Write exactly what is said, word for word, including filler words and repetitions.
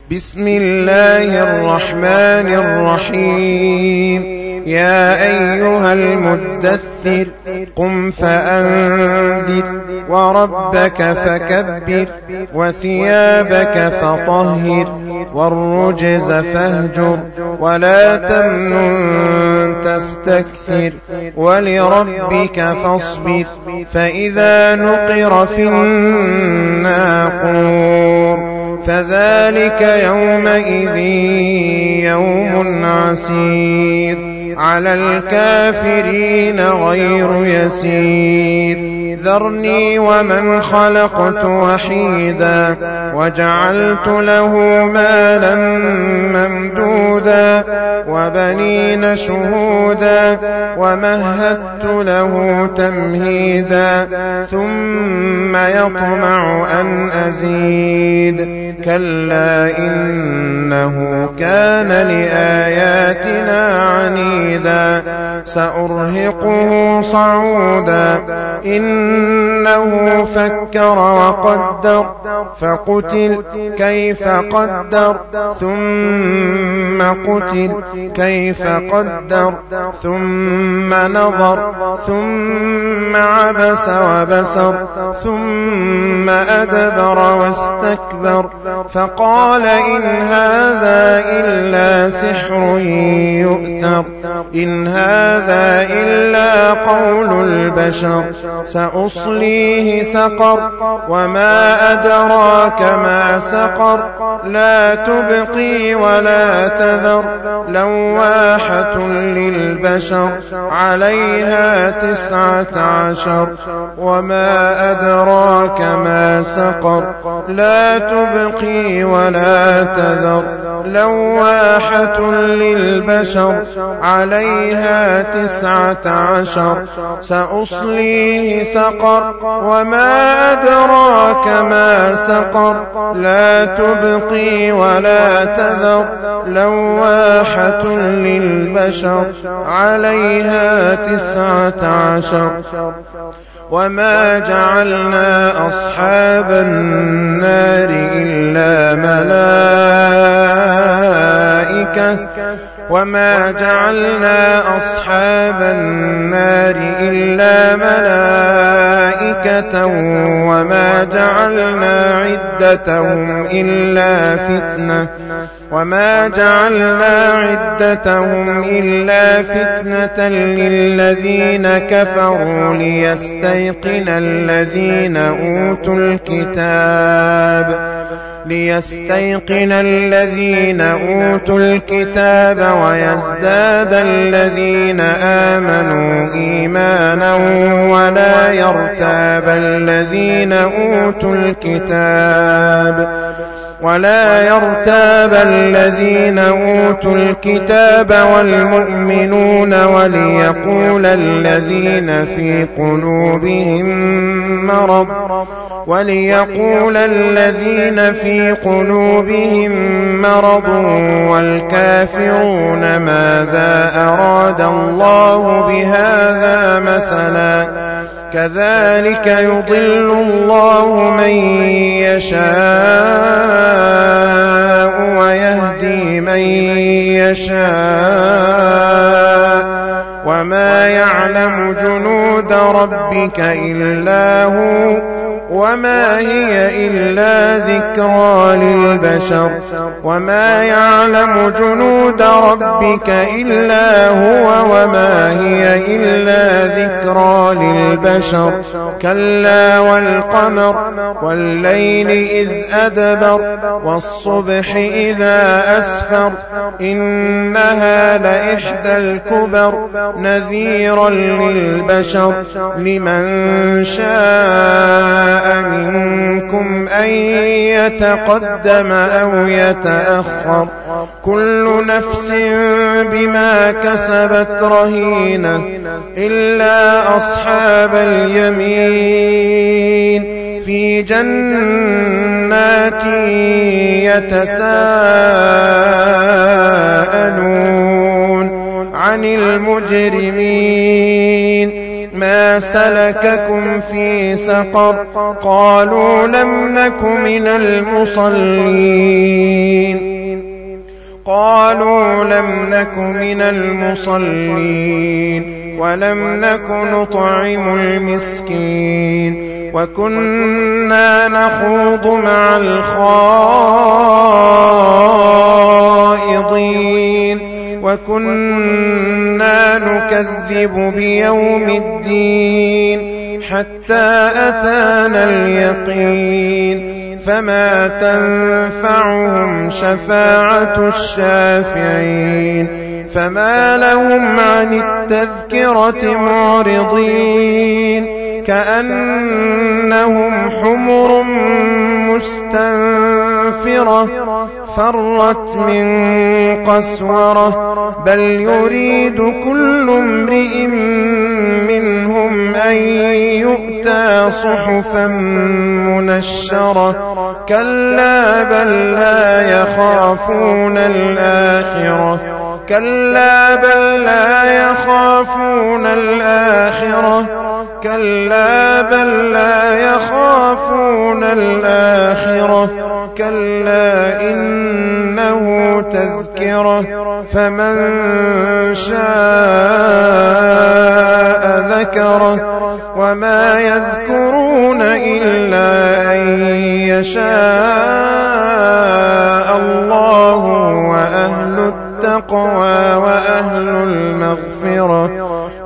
بسم الله الرحمن الرحيم. يا أيها المدثر قم فأنذر وربك فكبر وثيابك فطهر والرجز فاهجر ولا تمنن تستكثر ولربك فاصبر فإذا نقر في الناقور فذلك يومئذ يوم عسير على الكافرين غير يسير. ذرني ومن خلقت وحيدا وجعلت له مالا ممدودا وبنين شهودا ومهدت له تمهيدا ثم يطمع أن أزيد كلا إنه كان لآياتنا عنيدا سأرهقه صعودا إنه فكر وقدر فقتل كيف قدر ثم قتل كيف قدر ثم نظر ثم عبس وبسر ثم أدبر واستكبر فقال إن هذا إلا سحر يؤثر إن هذا إلا قول البشر سأصليه سقر وما أدراك ما سقر لا تبقي ولا تذر لواحة للبشر عليها تسعة عشر وما أدراك ما سقر لا تبقي ولا تذر لواحة للبشر عليها تسعة عشر سأصليه سقر وما أدراك ما سقر لا تبقي ولا تذر لواحة للبشر عليها تسعة عشر. وما جعلنا أصحاب النار إلا ملائكة وما جعلنا أصحاب النار إلا ملائكة وما جعلنا عدتهم إلا فتنة وما جعلنا عدتهم إلا فتنة للذين كفروا ليستيقن الذين أوتوا الكتاب ليستيقن الذين أوتوا الكتاب ويزداد الذين آمنوا إيمانا ولا يرتاب الذين أوتوا الكتاب ولا يرتاب الذين أوتوا الكتاب والمؤمنون وليقول الذين في قلوبهم مرض وليقول الذين في قلوبهم مرض والكافرون ماذا أراد الله بهذا مثلا كذلك يضل الله من يشاء ويهدي من يشاء وما يعلم جنود ربك إلا هو وما هي إلا ذكرى للبشر وما يعلم جنود ربك إلا هو وما هي إلا ذكرى للبشر كلا والقمر والليل إذ أدبر والصبح إذا أسفر إنها لإحدى الكبر نذيرا للبشر لمن شاء منكم أن يتقدم أو يتأخر كل نفس بما كسبت رهينة إلا أصحاب اليمين في جنات يتساءلون عن المجرمين ما سلككم في سقر قالوا لم نك من المصلين قالوا لم نك من المصلين ولم نك نطعم المسكين وكنا نخوض مع الخائضين وكنا نكذب بيوم الدين حتى أتانا اليقين فما تنفعهم شفاعة الشافعين فما لهم عن التذكرة معرضين كأنهم حمر مستنفرة فرت من قسورة بل يريد كل امرئ منهم أن يؤتى صحفا منشرة كلا بل لا يخافون الآخرة كلا بل لا يخافون الآخرة كلا بل لا يخافون الآخرة كلا إنه تذكرة فمن شاء ذكره وما يذكرون إلا أن يشاء الله وأهل التقوى وأهل المغفرة